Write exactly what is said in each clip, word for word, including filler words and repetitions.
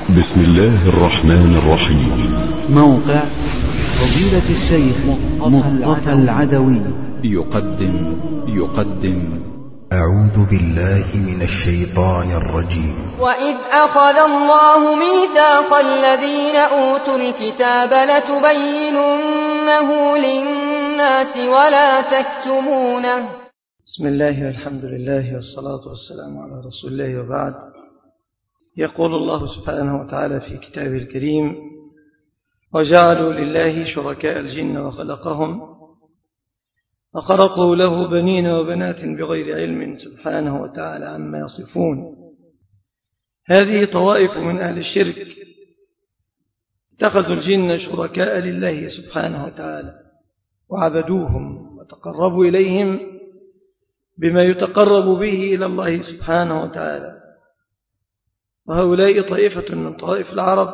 بسم الله الرحمن الرحيم. موقع فضيلة الشيخ مصطفى العدوي يقدم يقدم أعوذ بالله من الشيطان الرجيم. وإذ أخذ الله ميثاق الذين أوتوا الكتاب لتبيننه للناس ولا تكتمونه. بسم الله والحمد لله والصلاة والسلام على رسول الله وبعد. يقول الله سبحانه وتعالى في كتابه الكريم: وجعلوا لله شركاء الجن وخلقهم فخرقوا له بنين وبنات بغير علم سبحانه وتعالى عما يصفون. هذه طوائف من أهل الشرك اتخذوا الجن شركاء لله سبحانه وتعالى وعبدوهم وتقربوا إليهم بما يتقرب به إلى الله سبحانه وتعالى. وهؤلاء طائفة من طائف العرب،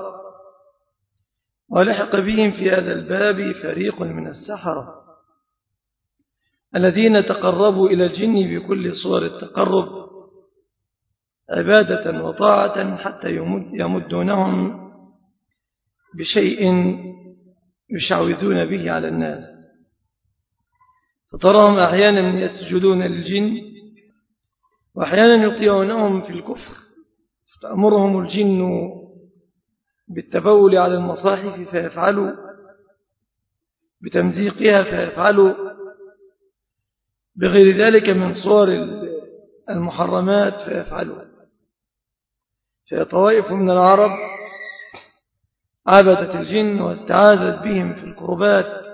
ولحق بهم في هذا الباب فريق من السحرة الذين تقربوا إلى الجن بكل صور التقرب عبادة وطاعة حتى يمدونهم بشيء يشعوذون به على الناس، فتراهم أحيانا يسجدون للجن وأحيانا يطيعونهم في الكفر، فتأمرهم الجن بالتبول على المصاحف فيفعلوا، بتمزيقها فيفعلوا، بغير ذلك من صور المحرمات فيفعلوا. فطوائف من العرب عبدت الجن واستعاذت بهم في القربات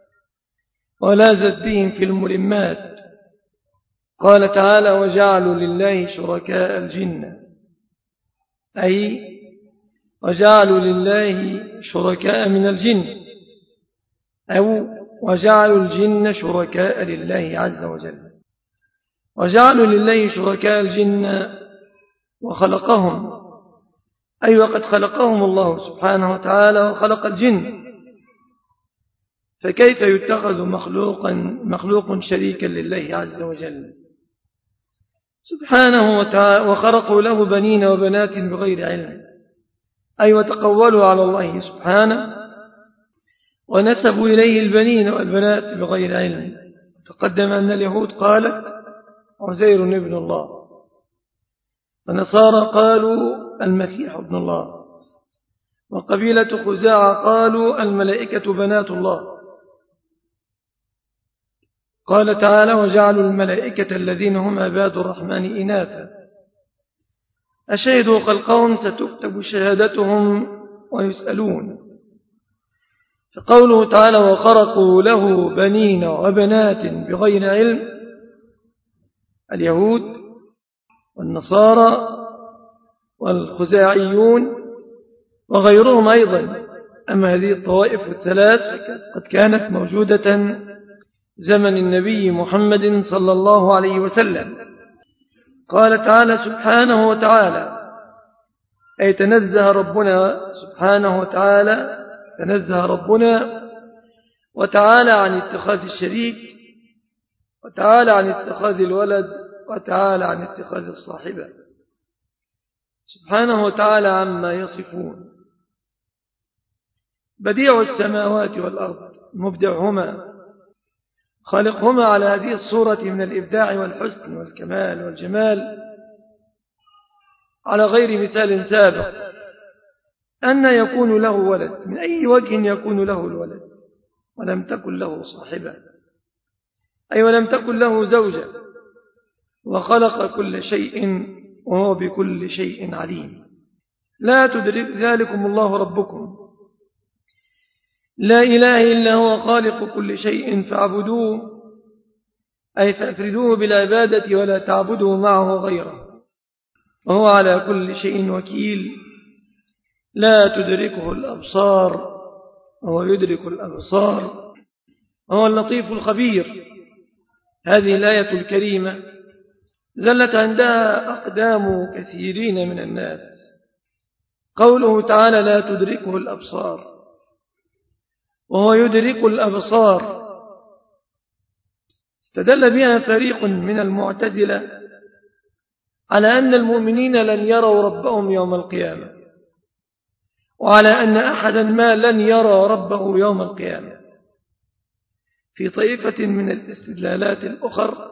ولازت بهم في الملمات. قال تعالى: وجعلوا لله شركاء الجن، أي وجعلوا لله شركاء من الجن، أو وجعلوا الجن شركاء لله عز وجل. وجعلوا لله شركاء الجن وخلقهم، أي وقد خلقهم الله سبحانه وتعالى وخلق الجن، فكيف يتخذ مخلوقا مخلوق شريكا لله عز وجل سبحانه وتعالى. وخرقوا له بنين وبنات بغير علم، أي وتقولوا على الله سبحانه ونسبوا إليه البنين والبنات بغير علم. تقدم أن اليهود قالت عزير ابن الله، والنصارى قالوا المسيح ابن الله، وقبيلة خزاعة قالوا الملائكة بنات الله. قال تعالى: وجعلوا الملائكة الذين هم عباد الرحمن إناثا أشهدوا خلقهم ستكتب شهادتهم ويسألون. فقوله تعالى: وخرقوا له بنين وبنات بغير علم، اليهود والنصارى والخزاعيون وغيرهم أيضا. أما هذه الطوائف الثلاث قد كانت موجودة زمن النبي محمد صلى الله عليه وسلم. قال تعالى سبحانه وتعالى، أي تنزه ربنا سبحانه وتعالى تنزه ربنا وتعالى عن اتخاذ الشريك، وتعالى عن اتخاذ الولد، وتعالى عن اتخاذ الصاحبة، سبحانه وتعالى عما يصفون. بديع السماوات والأرض مبدعهما، خالقهما على هذه الصورة من الإبداع والحسن والكمال والجمال على غير مثال سابق. أن يكون له ولد، من أي وجه يكون له الولد ولم تكن له صاحبة، أي ولم تكن له زوجة، وخلق كل شيء وهو بكل شيء عليم. لا تدرك ذلكم الله ربكم لا إله إلا هو خالق كل شيء فاعبدوه، أي فافردوه بالعبادة ولا تعبدوا معه غيره، وهو على كل شيء وكيل. لا تدركه الأبصار وهو يدرك الأبصار وهو اللطيف الخبير. هذه الآية الكريمة زلت عندها أقدام كثيرين من الناس. قوله تعالى: لا تدركه الأبصار وهو يدرك الأبصار، استدل بها فريق من المعتزلة على أن المؤمنين لن يروا ربهم يوم القيامة، وعلى أن أحدا ما لن يرى ربه يوم القيامة. في طائفة من الاستدلالات الأخر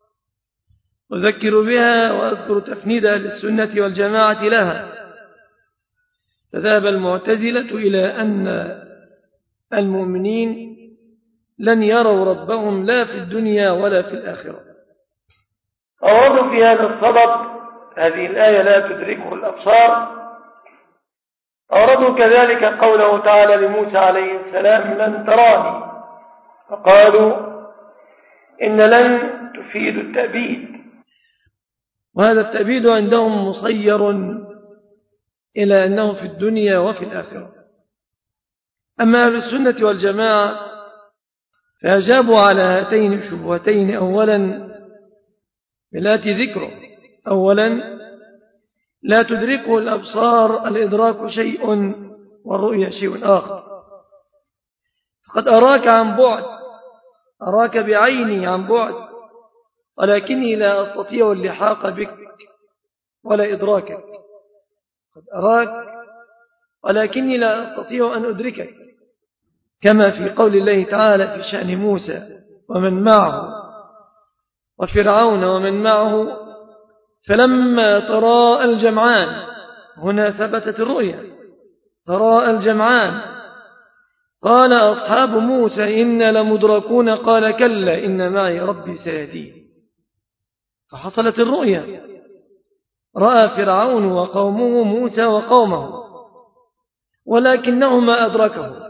أذكر بها وأذكر تفنيد أهل السنة والجماعة لها، فذهب المعتزلة إلى أن المؤمنين لن يروا ربهم لا في الدنيا ولا في الآخرة. أوردوا في هذا الصدد هذه الآية لا تدركه الأبصار. أوردوا كذلك قوله تعالى لموسى عليه السلام لن تراني، فقالوا إن لن تفيد التأبيد، وهذا التأبيد عندهم مصير إلى أنه في الدنيا وفي الآخرة. أما أهل السنة والجماعة فأجابوا على هاتين الشبهتين أولا بالآتي ذكره. أولا لا تدركه الأبصار، الإدراك شيء والرؤية شيء آخر. فقد أراك عن بعد، أراك بعيني عن بعد، ولكني لا أستطيع اللحاق بك ولا إدراكك. قد أراك ولكني لا أستطيع أن أدركك، كما في قول الله تعالى في شأن موسى ومن معه وفرعون ومن معه فلما تراءى الجمعان، هنا ثبتت الرؤيا، تراءى الجمعان قال أصحاب موسى إنا لمدركون قال كلا إن معي ربي سيهدين. فحصلت الرؤيا، رأى فرعون وقومه موسى وقومه، ولكنه ما أدركه.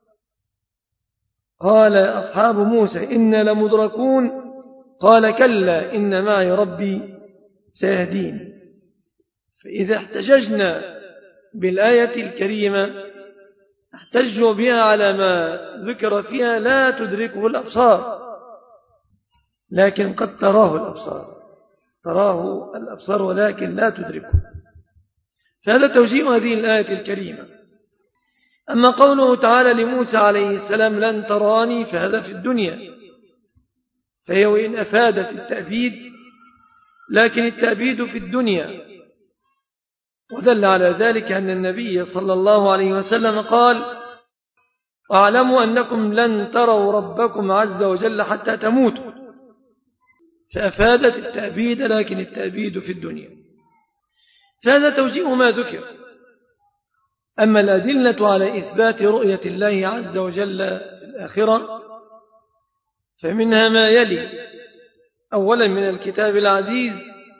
قال أصحاب موسى إنا لمدركون قال كلا إن معي ربي سيهدين. فإذا احتججنا بالآية الكريمة احتجوا بها على ما ذكر فيها لا تدركه الأبصار، لكن قد تراه الأبصار، تراه الأبصار ولكن لا تدركه. فهذا توجيه هذه الآية الكريمة. أما قوله تعالى لموسى عليه السلام لن تراني، فهذا في الدنيا، فهي وإن أفادت التأبيد لكن التأبيد في الدنيا. ودل على ذلك أن النبي صلى الله عليه وسلم قال واعلموا أنكم لن تروا ربكم عز وجل حتى تموتوا، فأفادت التأبيد لكن التأبيد في الدنيا. فهذا توجيه ما ذكر. أما الأدلة على إثبات رؤية الله عز وجل في الآخرة فمنها ما يلي. أولا من الكتاب العزيز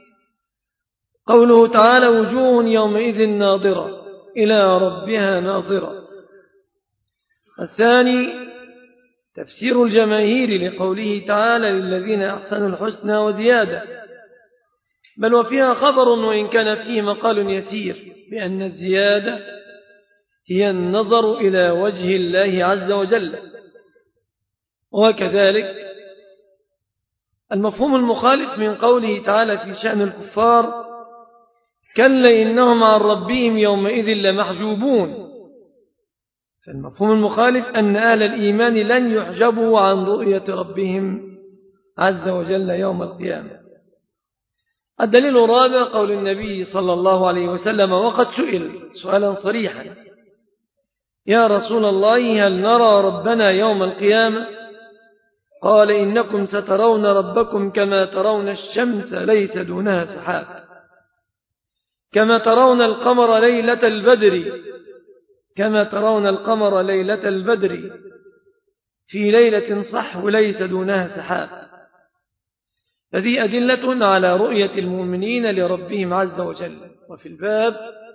قوله تعالى وجوه يومئذ ناظرة إلى ربها ناظرة. الثاني تفسير الجماهير لقوله تعالى للذين أحسنوا الحسنى وزيادة، بل وفيها خبر وإن كان فيه مقال يسير بأن الزيادة هي النظر إلى وجه الله عز وجل. وكذلك المفهوم المخالف من قوله تعالى في شأن الكفار كلا إنهم عن ربهم يومئذ لمحجوبون. فالمفهوم المخالف أن أهل الإيمان لن يحجبوا عن رؤية ربهم عز وجل يوم القيامة. الدليل الرابع قول النبي صلى الله عليه وسلم وقد سئل سؤالا صريحا يا رسول الله هل نرى ربنا يوم القيامة؟ قال إنكم سترون ربكم كما ترون الشمس ليس دونها سحاب، كما ترون القمر ليلة البدر كما ترون القمر ليلة البدر في ليلة صحو ليس دونها سحاب. هذه أدلة على رؤية المؤمنين لربهم عز وجل. وفي الباب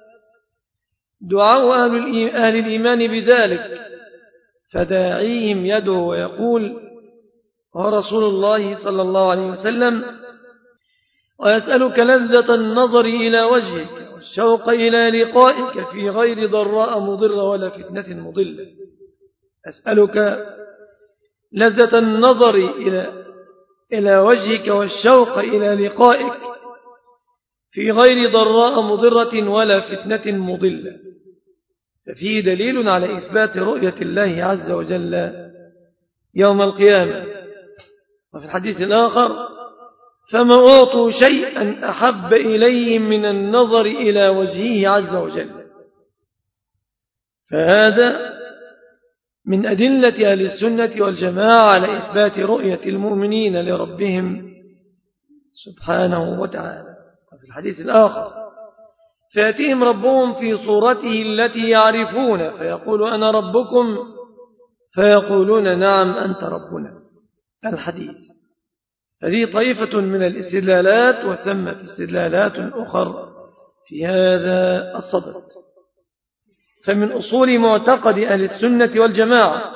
دعاء أهل الإيمان بذلك، فداعيهم يدعو ويقول ورسول الله صلى الله عليه وسلم ويسألك لذة النظر إلى وجهك والشوق إلى لقائك في غير ضراء مضرة ولا فتنة مضلة. أسألك لذة النظر إلى إلى وجهك والشوق إلى لقائك في غير ضراء مضرة ولا فتنة مضلة. ففيه دليل على إثبات رؤية الله عز وجل يوم القيامة. وفي الحديث الآخر فما أعطوا شيئا أحب إليهم من النظر إلى وجهه عز وجل. فهذا من أدلة أهل السنة والجماعة على إثبات رؤية المؤمنين لربهم سبحانه وتعالى. وفي الحديث الآخر فيأتيهم ربهم في صورته التي يعرفون فيقول أنا ربكم فيقولون نعم أنت ربنا. الحديث. هذه طائفة من الاستدلالات، وثمة استدلالات أخرى في هذا الصدد. فمن أصول معتقد أهل السنة والجماعة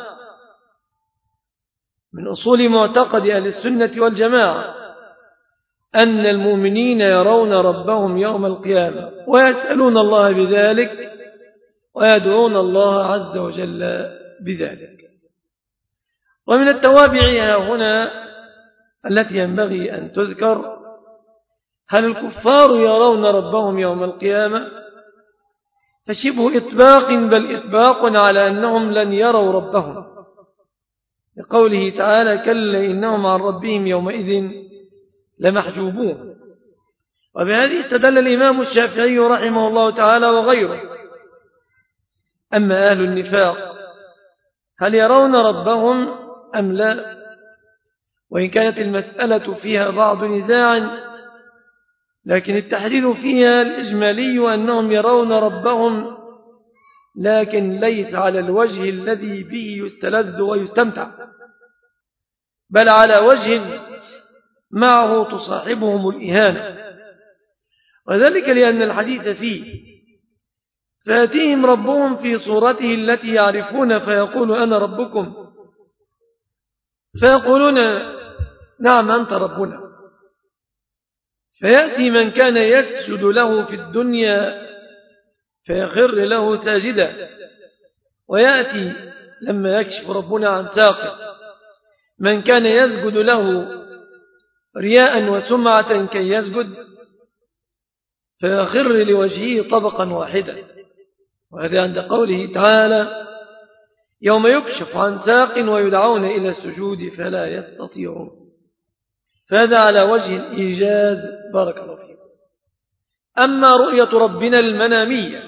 من أصول معتقد أهل السنة والجماعة أن المؤمنين يرون ربهم يوم القيامة ويسألون الله بذلك ويدعون الله عز وجل بذلك. ومن التوابع هنا التي ينبغي أن تذكر: هل الكفار يرون ربهم يوم القيامة؟ فشبه إطباق بل إطباق على أنهم لن يروا ربهم، لقوله تعالى: كلا إنهم عن ربهم يومئذ لمحجوبون. وبهذه استدل الإمام الشافعي رحمه الله تعالى وغيره. أما أهل النفاق هل يرون ربهم أم لا؟ وإن كانت المسألة فيها بعض نزاع، لكن التحديد فيها الإجمالي أنهم يرون ربهم، لكن ليس على الوجه الذي به يستلذ ويستمتع، بل على وجه معه تصاحبهم الإهانة. وذلك لأن الحديث فيه: فيأتيهم ربهم في صورته التي يعرفون فيقول أنا ربكم فيقولون نعم أنت ربنا. فيأتي من كان يسجد له في الدنيا فيخر له ساجدا، ويأتي لما يكشف ربنا عن ساقه من كان يسجد له رياء وسمعة كي يسجد فيخر لوجهه طبقا واحدا. وهذا عند قوله تعالى: يوم يكشف عن ساق ويدعون إلى السجود فلا يستطيعون. فهذا على وجه الإيجاز. بارك الله فيكم. أما رؤية ربنا المنامية،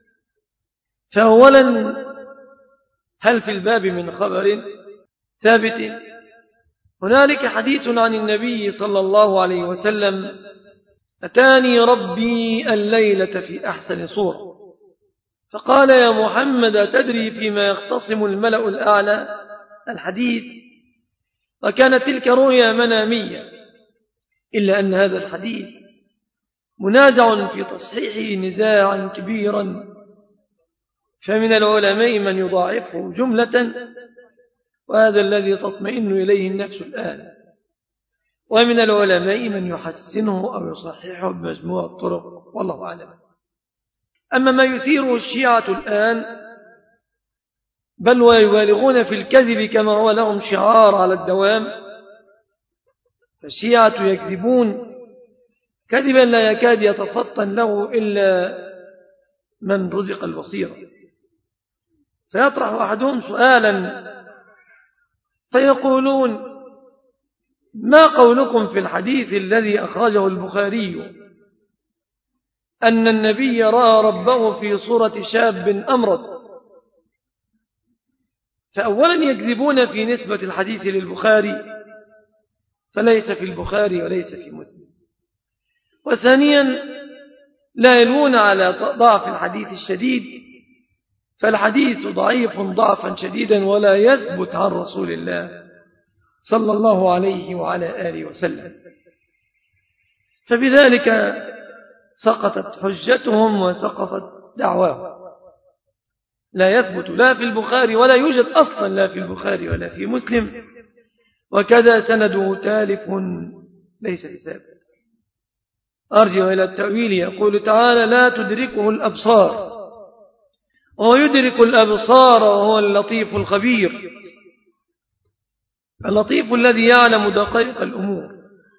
فأولا هل في الباب من خبر ثابت؟ هنالك حديث عن النبي صلى الله عليه وسلم: أتاني ربي الليلة في أحسن صورة فقال يا محمد تدري فيما يختصم الملأ الأعلى؟ الحديث. وكانت تلك رؤيا منامية، إلا أن هذا الحديث منازع في تصحيحه نزاعا كبيرا، فمن العلماء من يضاعفه جملة، وهذا الذي تطمئن إليه النفس الآن، ومن العلماء من يحسنه أو يصححه بمجموع الطرق، والله أعلم. أما ما يثيره الشيعة الآن، بل ويبالغون في الكذب كما هو لهم شعار على الدوام، فالشيعة يكذبون كذبا لا يكاد يتفطن له إلا من رزق البصيرة. فيطرح أحدهم سؤالا فيقولون: ما قولكم في الحديث الذي أخرجه البخاري أن النبي رأى ربه في صورة شاب أمرد؟ فأولا يكذبون في نسبة الحديث للبخاري، فليس في البخاري وليس في مسلم. وثانيا لا يلوون على ضعف الحديث الشديد، فالحديث ضعيف ضعفا شديدا ولا يثبت عن رسول الله صلى الله عليه وعلى آله وسلم. فبذلك سقطت حجتهم وسقطت دعواهم. لا يثبت لا في البخاري ولا يوجد أصلا لا في البخاري ولا في مسلم، وكذا سنده تالف ليس بثابت. أرجع إلى التأويل. يقول تعالى: لا تدركه الأبصار وهو يدرك الأبصار وهو اللطيف الخبير. اللطيف الذي يعلم دقائق الأمور،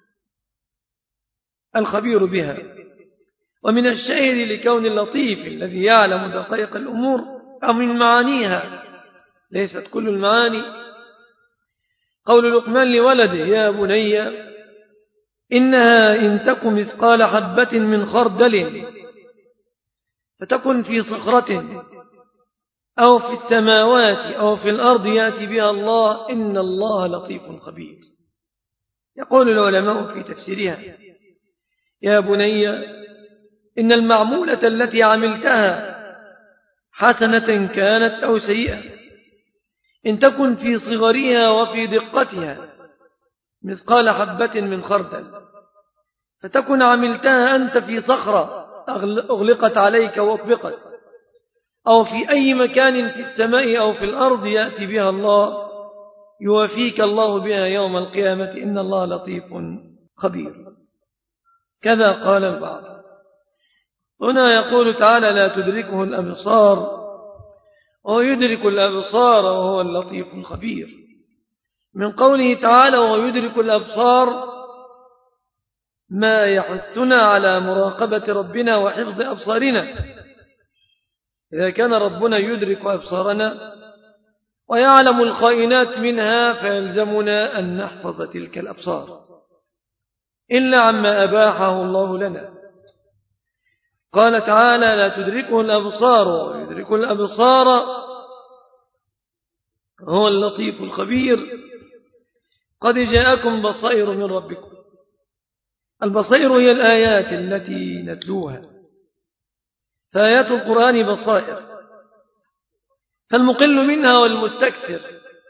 الخبير بها. ومن الشاهد لكون اللطيف الذي يعلم دقائق الأمور أو من معانيها، ليست كل المعاني، قول لقمان لولده: يا بني إنها إن تك مثقال حبة من خردل فتكن في صخرة أو في السماوات أو في الأرض يأتي بها الله، إن الله لطيف خبير. يقول العلماء في تفسيرها: يا بني إن المعمولة التي عملتها حسنة كانت أو سيئة، إن تكن في صغرها وفي دقتها مثقال حبة من خردل، فتكن عملتها أنت في صخرة أغلقت عليك وأطبقت، أو في أي مكان في السماء أو في الأرض يأتي بها الله، يوافيك الله بها يوم القيامة، إن الله لطيف خبير. كذا قال البعض. هنا يقول تعالى: لا تدركه الأبصار ويدرك الأبصار وهو اللطيف الخبير. من قوله تعالى: ويدرك الأبصار، ما يحثنا على مراقبة ربنا وحفظ أبصارنا. إذا كان ربنا يدرك أبصارنا ويعلم الخائنات منها، فيلزمنا أن نحفظ تلك الأبصار إلا عما أباحه الله لنا. قال تعالى: لا تدركه الأبصار ويدرك الأبصار هو اللطيف الخبير. قد جاءكم بصائر من ربكم. البصائر هي الآيات التي نتلوها، فآيات القرآن بصائر، فالمقل منها والمستكثر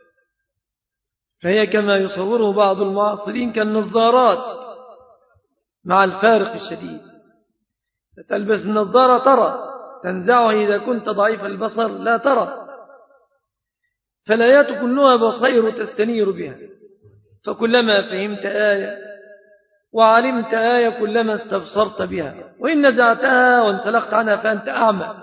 فهي كما يصوره بعض المعاصرين كالنظارات، مع الفارق الشديد. تلبس النظارة ترى، تنزعها إذا كنت ضعيف البصر لا ترى. فالآيات كلها بصائر تستنير بها، فكلما فهمت آية وعلمت آية كلما استبصرت بها، وإن نزعتها وانسلخت عنها فأنت أعمى،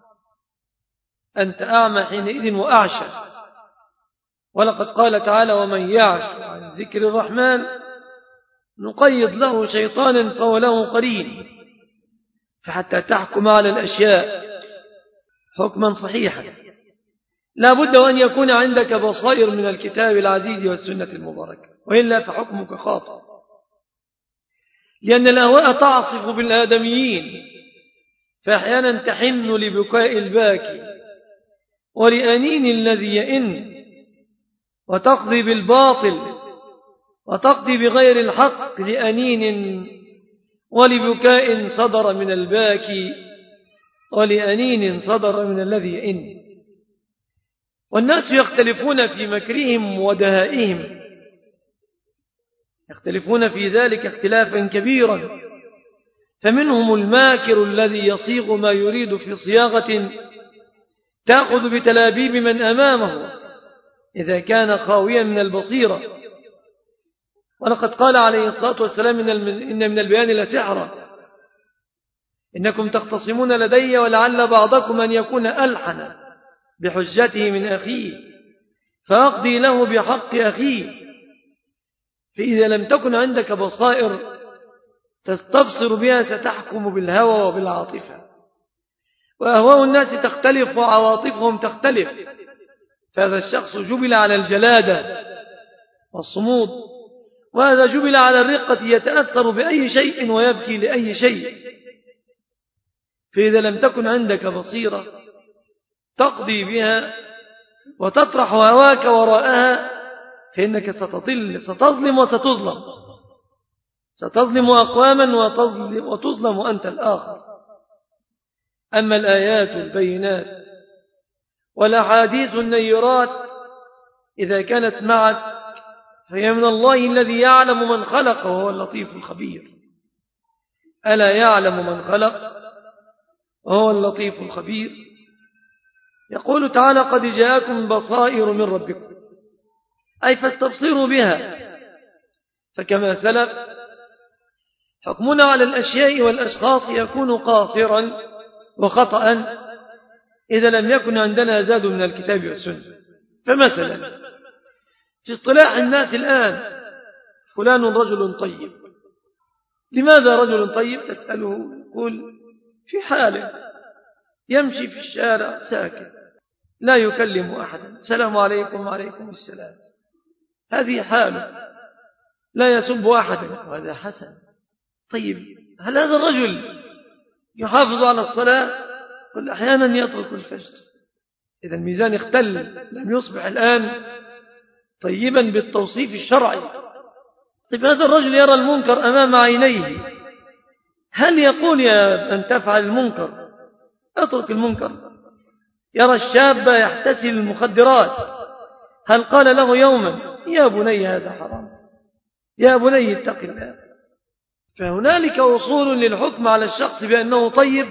أنت أعمى حينئذ وأعشى. ولقد قال تعالى: ومن يعش عن ذكر الرحمن نقيض له شيطانا فهو له قرين. فحتى تحكم على الأشياء حكما صحيحا لا بد أن يكون عندك بصائر من الكتاب العزيز والسنة المباركة، وإلا فحكمك خاطئ. لأن الأهواء تعصف بالآدميين، فأحيانا تحن لبكاء الباكي ولأنين الذي يئن، وتقضي بالباطل وتقضي بغير الحق لأنين ولبكاء صدر من الباكي ولأنين صدر من الذي يئن. والناس يختلفون في مكرهم ودهائهم، يختلفون في ذلك اختلافا كبيرا. فمنهم الماكر الذي يصيغ ما يريد في صياغة تأخذ بتلابيب من أمامه إذا كان خاويا من البصيرة. ولقد قال عليه الصلاة والسلام: إن من البيان لسحرا، إنكم تختصمون لدي ولعل بعضكم أن يكون ألحن بحجته من أخيه فأقضي له بحق أخيه. فإذا لم تكن عندك بصائر تستبصر بها ستحكم بالهوى وبالعاطفة، وأهواء الناس تختلف وعواطفهم تختلف. فهذا الشخص جبل على الجلادة والصمود، وهذا جبل على الرقة يتأثر بأي شيء ويبكي لأي شيء. فإذا لم تكن عندك بصيرة تقضي بها وتطرح هواك وراءها، فإنك ستضل ستظلم وستظلم، ستظلم أقواما وتظلم, وتظلم أنت الآخر. أما الآيات البينات والأحاديث النيرات إذا كانت معك فهي من الله الذي يعلم من خلق وهو اللطيف الخبير. ألا يعلم من خلق وهو اللطيف الخبير. يقول تعالى: قد جاءكم بصائر من ربكم، أي فاستبصروا بها. فكما سلف حكمنا على الأشياء والأشخاص يكون قاصرا وخطأ إذا لم يكن عندنا زاد من الكتاب والسنة. فمثلا في اصطلاح الناس الآن: فلان رجل طيب. لماذا رجل طيب؟ تسأله يقول: في حاله يمشي في الشارع ساكت لا يكلم أحدا، السلام عليكم وعليكم السلام، هذه حاله، لا يسب أحدا، وهذا حسن. طيب هل هذا الرجل يحافظ على الصلاة؟ قل أحيانا يترك الفجر، إذا الميزان اختل، لم يصبح الآن طيبا بالتوصيف الشرعي. طيب هذا الرجل يرى المنكر أمام عينيه، هل يقول يا من تفعل المنكر اترك المنكر؟ يرى الشاب يحتسل المخدرات، هل قال له يوما يا بني هذا حرام، يا بني اتق الله؟ فهنالك أصول للحكم على الشخص بأنه طيب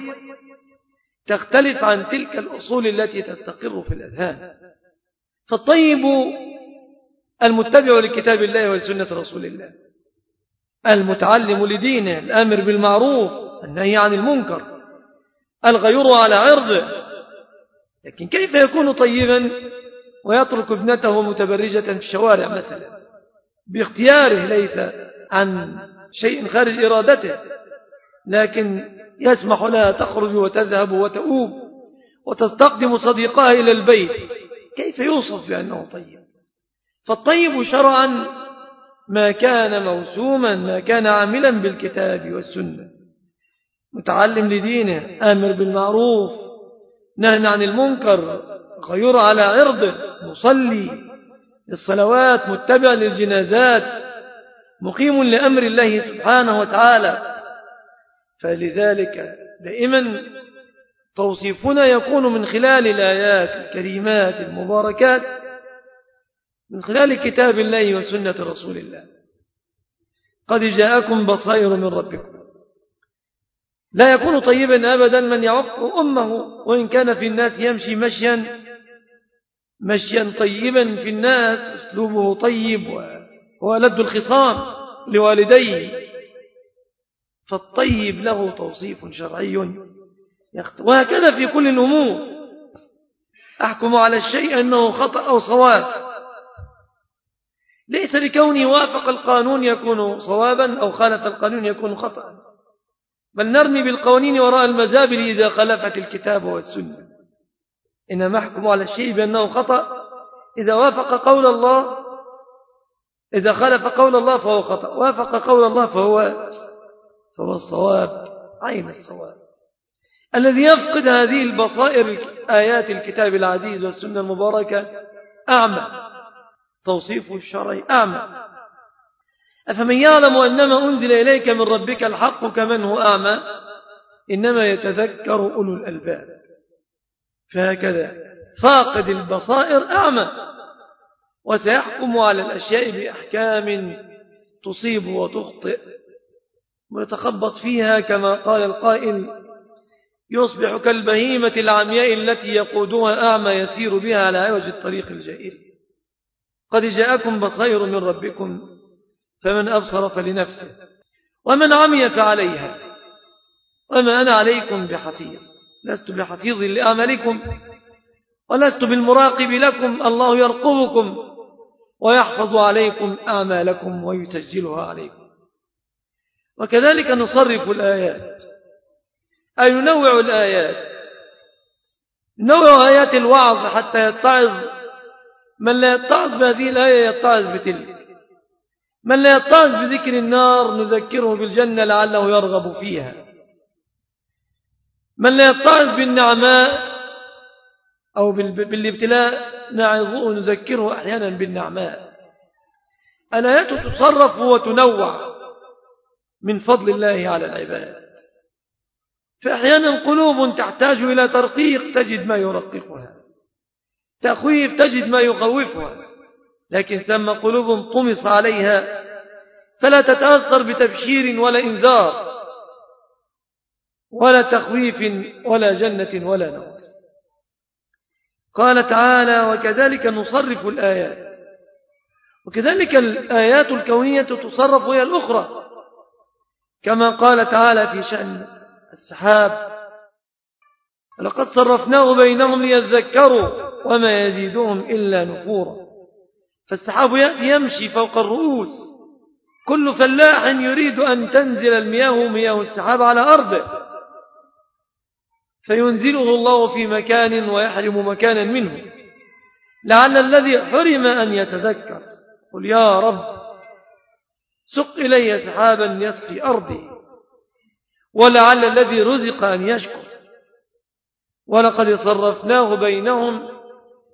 تختلف عن تلك الأصول التي تستقر في الأذهان. فالطيب المتبع لكتاب الله ولسنة رسول الله، المتعلم لدينه، الآمر بالمعروف النهي عن المنكر، الغيور على عرضه. لكن كيف يكون طيبا ويترك ابنته متبرجة في الشوارع مثلا باختياره، ليس عن شيء خارج إرادته، لكن يسمح لها تخرج وتذهب وتؤوب وتستقدم صديقها إلى البيت؟ كيف يوصف بأنه طيب؟ فالطيب شرعا ما كان موسوما، ما كان عاملا بالكتاب والسنة، متعلم لدينه، آمر بالمعروف، نهى عن المنكر، غيور على عرضه، مصلي للصلوات، متبع للجنازات، مقيم لأمر الله سبحانه وتعالى. فلذلك دائما توصيفنا يكون من خلال الآيات الكريمات المباركات، من خلال كتاب الله وسنة رسول الله. قد جاءكم بصائر من ربكم. لا يكون طيبا أبدا من يعق أمه وإن كان في الناس يمشي مشيا مشيا طيبا في الناس، أسلوبه طيب وولد الخصام لوالديه. فالطيب له توصيف شرعي، وهكذا في كل الأمور. أحكم على الشيء أنه خطأ أو صواب، ليس لكونه وافق القانون يكون صوابا أو خالف القانون يكون خطأ، بل نرمي بالقوانين وراء المزابل إذا خالفت الكتاب والسنة. إنما أحكم على الشيء بأنه خطأ إذا وافق قول الله، إذا خالف قول الله فهو خطأ، وافق قول الله فهو فهو الصواب، عين الصواب. الذي يفقد هذه البصائر آيات الكتاب العزيز والسنة المباركة أعمى، توصيفه الشرعي أعمى. أفمن يعلم أنما أنزل إليك من ربك الحق كمن هو أعمى، إنما يتذكر أولو الألباب. فهكذا فاقد البصائر أعمى، وسيحكم على الأشياء بأحكام تصيب وتخطئ ويتخبط فيها، كما قال القائل: يصبح كالبهيمة العمياء التي يقودها أعمى يسير بها على عوج الطريق الجائر. قد جاءكم بصائر من ربكم فمن أبصر فلنفسه ومن عمي فعليها وما أنا عليكم بحفيظ. لست بحفيظ لأعمالكم ولست بالمراقب لكم، الله يرقبكم ويحفظ عليكم أعمالكم ويسجلها عليكم. وكذلك نصرف الآيات، أي ننوع الآيات، ننوع آيات الوعظ حتى يتعظ من لا يتعظ بهذه الآية يتعظ بتلك، من لا يتعظ بذكر النار نذكره بالجنة لعله يرغب فيها، من لا يتعظ بالنعماء أو بالابتلاء نعظه نذكره أحيانا بالنعماء. الآيات تصرف وتنوع من فضل الله على العباد. فأحيانا قلوب تحتاج إلى ترقيق تجد ما يرققها، تخويف تجد ما يخوفها، لكن ثم قلوب طمس عليها فلا تتأثر بتبشير ولا إنذار ولا تخويف ولا جنة ولا نار. قال تعالى: وكذلك نصرف الآيات. وكذلك الآيات الكونية تصرف هي الأخرى، كما قال تعالى في شأن السحاب: لقد صرفناه بينهم ليذكروا وما يزيدهم إلا نفورا. فالسحاب يأتي يمشي فوق الرؤوس، كل فلاح يريد أن تنزل المياه مياه السحاب على أرضه، فينزله الله في مكان ويحرم مكانا منه، لعل الذي حرم أن يتذكر. قل يا رب سق إلي سحابا يسقي أرضي، ولعل الذي رزق أن يشكر. ولقد صرفناه بينهم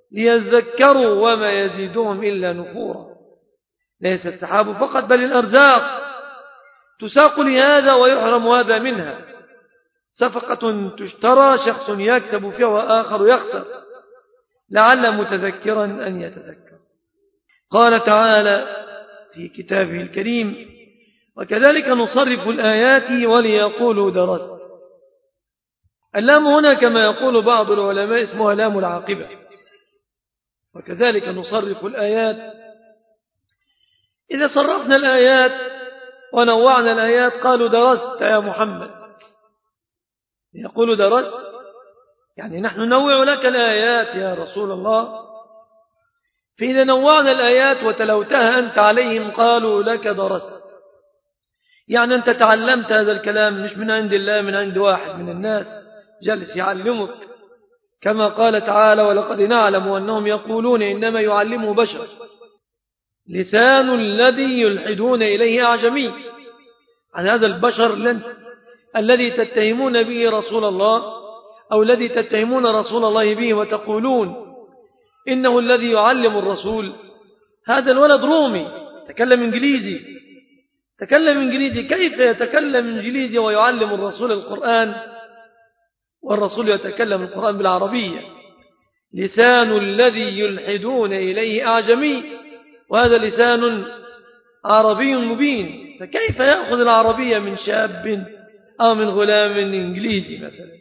ليذكروا وما يزيدهم إلا نفورا. ليس السحاب فقط بل الأرزاق تساق لهذا ويحرم هذا منها. صفقة تشترى شخص يكسب فيها وآخر يخسر، لعل متذكرا أن يتذكر. قال تعالى في كتابه الكريم: وكذلك نصرف الآيات وليقولوا درست. اللام هنا كما يقول بعض العلماء اسمها لام العاقبة. وكذلك نصرف الآيات، إذا صرفنا الآيات ونوعنا الآيات قالوا درست يا محمد. يقولوا درست يعني نحن ننوع لك الآيات يا رسول الله. فإذا نوعنا الآيات وتلوتها أنت عليهم قالوا لك درست، يعني أنت تعلمت هذا الكلام مش من عند الله، من عند واحد من الناس جلس يعلمك، كما قال تعالى: ولقد نعلم أنهم يقولون إنما يعلمه بشر لسان الذي يلحدون إليه أعجمي. عن هذا البشر الذي تتهمون به رسول الله، أو الذي تتهمون رسول الله به وتقولون إنه الذي يعلم الرسول، هذا الولد رومي تكلم إنجليزي تكلم إنجليزي كيف يتكلم إنجليزي ويعلم الرسول القرآن والرسول يتكلم القرآن بالعربية؟ لسان الذي يلحدون إليه أعجمي، وهذا لسان عربي مبين، فكيف يأخذ العربية من شاب أو من غلام إنجليزي مثلا؟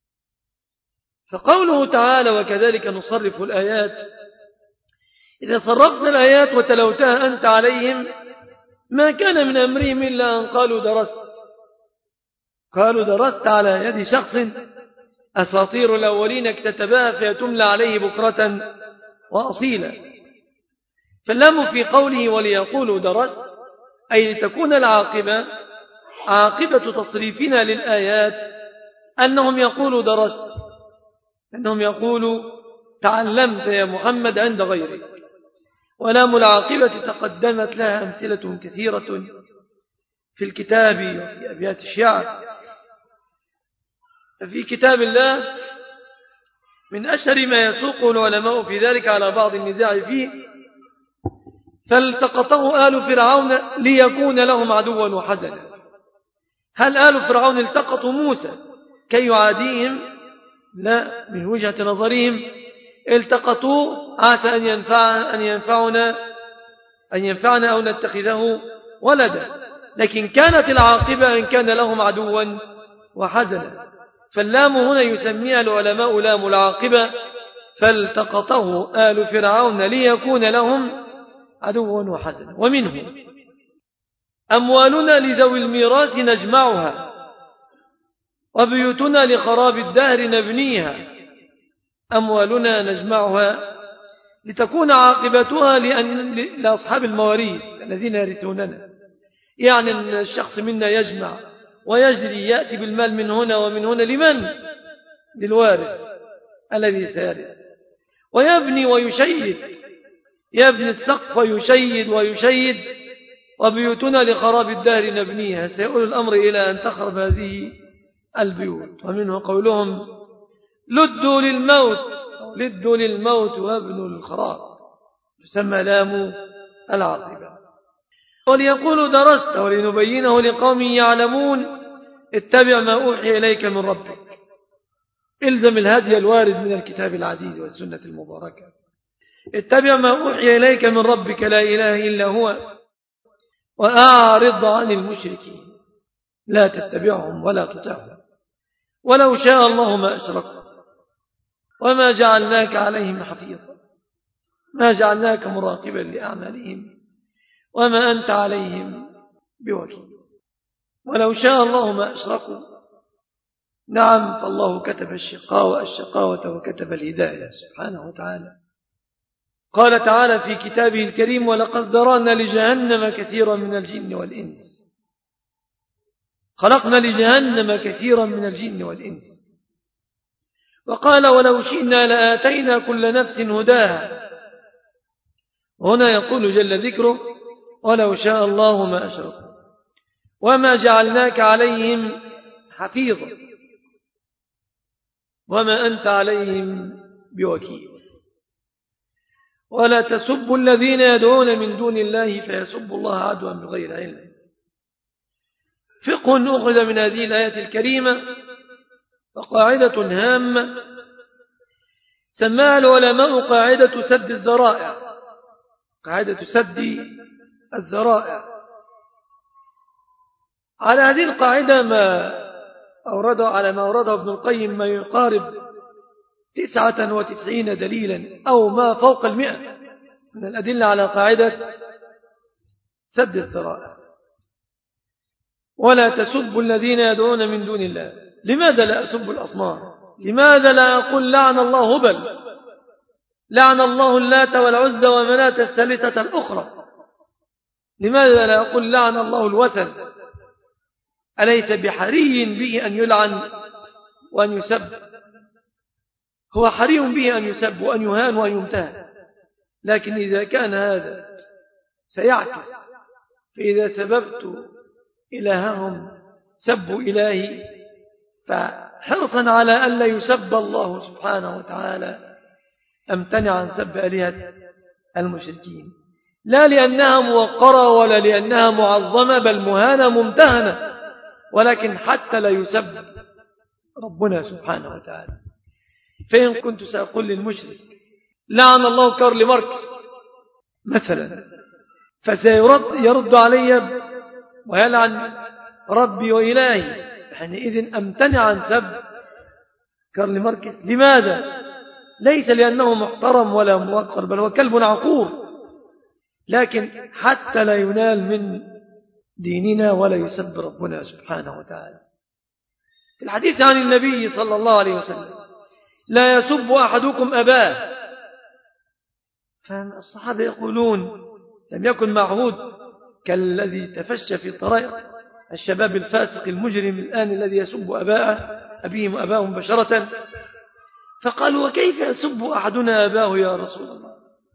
فقوله تعالى: وكذلك نصرف الآيات، إذا صرفنا الآيات وتلوتها أنت عليهم ما كان من أمرهم إلا أن قالوا درست. قالوا درست على يد شخص أساطير الأولين اكتتبها فيتملى عليه بكرة وأصيلا. فاللام في قوله وليقولوا درست أي لتكون العاقبة عاقبة تصريفنا للآيات أنهم يقولوا درست، أنهم يقولوا تعلمت يا محمد عند غيرك. ولام العاقبة تقدمت لها أمثلة كثيرة في الكتاب وفي أبيات الشعر. في كتاب الله من أشهر ما يسوق العلماء في ذلك على بعض النزاع فيه: فالتقطه آل فرعون ليكون لهم عدوا وحزنا. هل آل فرعون التقطوا موسى كي يعاديهم؟ لا، من وجهة نظرهم التقطوه عسى أن ينفع أن ينفعنا أن ينفعنا أو نتخذه ولدا، لكن كانت العاقبة أن كان لهم عدوا وحزنا. فاللام هنا يسميها العلماء لام العاقبة، فالتقطه آل فرعون ليكون لهم عدوا وحزنا. ومنه أموالنا لذوي الميراث نجمعها، وبيوتنا لخراب الدهر نبنيها. أموالنا نجمعها لتكون عاقبتها لأن لأصحاب المواريث الذين يرثوننا، يعني أن الشخص منا يجمع ويجري يأتي بالمال من هنا ومن هنا، لمن؟ للوارث الذي سيرث. ويبني ويشيد، يبني السقف ويشيد ويشيد. وبيوتنا لخراب الدهر نبنيها، سيؤول الأمر إلى أن تخرب هذه البيوت. ومنه قولهم: لدوا للموت لدوا للموت وابنوا الخراب، تسمى لام العاقبة. وليقولوا درست ولنبينه لقوم يعلمون اتبع ما أوحي إليك من ربك. الزم الهدي الوارد من الكتاب العزيز والسنة المباركة. اتبع ما أوحي إليك من ربك لا إله إلا هو وأعرض عن المشركين، لا تتبعهم ولا تطعهم ولو شاء الله ما أشركوا وما جعلناك عليهم حفيظا، ما جعلناك مراقبا لأعمالهم وما أنت عليهم بوكيل. ولو شاء الله ما أشركوا، نعم، فالله كتب الشقاوة الشقاوة وكتب الهداية سبحانه وتعالى. قال تعالى في كتابه الكريم: ولقد ذرأنا لجهنم كثيرا من الجن والإنس. خلقنا لجهنم كثيرا من الجن والإنس. وقال: ولو شئنا لآتينا كل نفس هداها. هنا يقول جل ذكره: ولو شاء الله ما أشركوا وما جعلناك عليهم حفيظا وما أنت عليهم بوكيل. ولا تسبوا الذين يدعون من دون الله فيسبوا الله عدوا بغير علم. فقه أخذ من هذه الآية الكريمة وقاعدة هامة سماها العلماء قاعدة سد الذرائع. قاعدة سد الذرائع. على هذه القاعدة ما أورده على ما أورده ابن القيم ما يقارب تسعة وتسعين دليلا أو ما فوق المئة من الأدلة على قاعدة سد الذرائع. ولا تسبوا الذين يدعون من دون الله. لماذا لا أسب الأصنام؟ لماذا لا أقول لعن الله هبل، لعن الله اللات والعزى ومناة الثالثة الأخرى؟ لماذا لا أقول لعن الله الوثن؟ أليس بحري به أن يلعن وأن يسب؟ هو حري به أن يسب وأن يهان وأن يمتهن، لكن إذا كان هذا سيعكس، فإذا سببت إلههم سبوا إلهي، فحرصا على أن لا يسب الله سبحانه وتعالى أمتنع عن سب آلهة المشركين، لا لأنها موقرة ولا لأنها معظمة، بل مهانة ممتهنة، ولكن حتى لا يسب ربنا سبحانه وتعالى. فإن كنت سأقول للمشرك لعن الله كارل ماركس مثلا، فسيرد يرد علي ويلعن ربي وإلهي، حينئذ أمتنع عن سب كارل ماركس. لماذا؟ ليس لأنه محترم ولا موقر، بل هو كلب عقور، لكن حتى لا ينال من ديننا ولا يسب ربنا سبحانه وتعالى. في الحديث عن النبي صلى الله عليه وسلم لا يسب أحدكم أباه، فالصحابة يقولون لم يكن معهود كالذي تفشى في طرائق الشباب الفاسق المجرم الآن الذي يسب أباءه أبيهم وأباهم بشرة، فقالوا وكيف يسب أحدنا أباه يا رسول الله؟